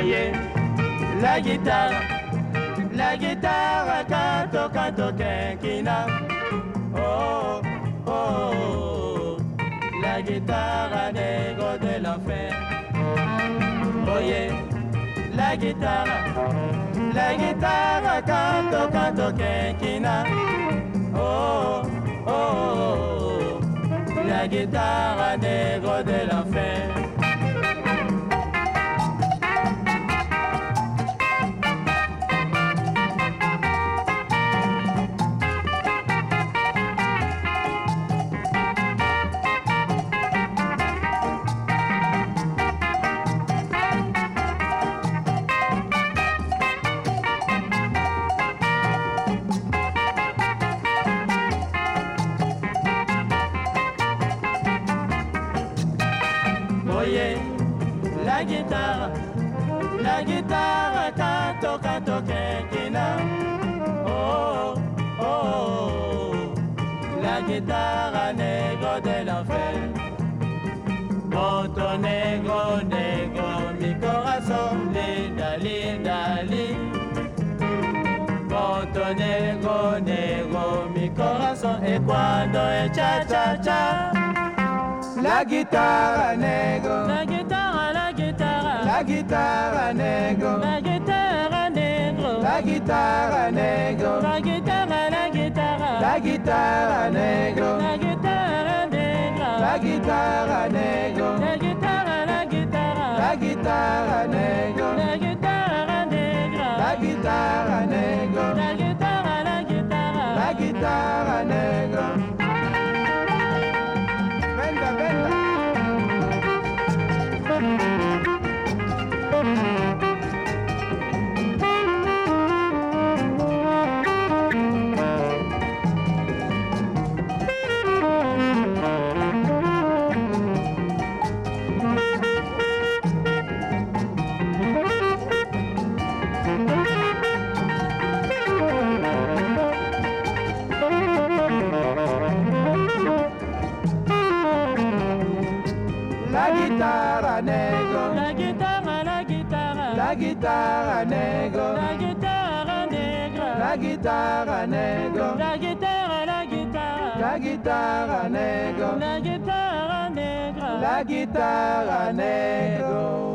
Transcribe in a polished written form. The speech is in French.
Oye, la guitare, canto, canto, quinquina. Oh, oh, oh, la guitare, négro de l'enfer. Oye, la guitare, canto, canto, quinquina. Oh, oh, oh, la guitare, négro de l'enfer. Oye, la guitare, canto, canto, quinquina. Oh, oh, oh, la guitare, négro de l'enfer. Monto negro, negro, mi corazón, linda, linda, linda. Monto negro, negro, mi corazón, y cuando es cha, cha, cha. La guitare negro, La guitare, la guitare, la guitare negro, la guitare negro, la guitare negro, la guitare, la guitare, la guitare negro, la guitare negra, la guitare negro, la guitare, la guitare, la guitare negro, la guitare negra, la guitare negro, la guitare, la guitare, la guitare negro. Venga, venga. La guitare negro, la guitare, la guitare, la guitare negro, la guitare negra, la guitare negro, la guitare, la guitare, la guitare negro, la guitare negra, la guitare negro.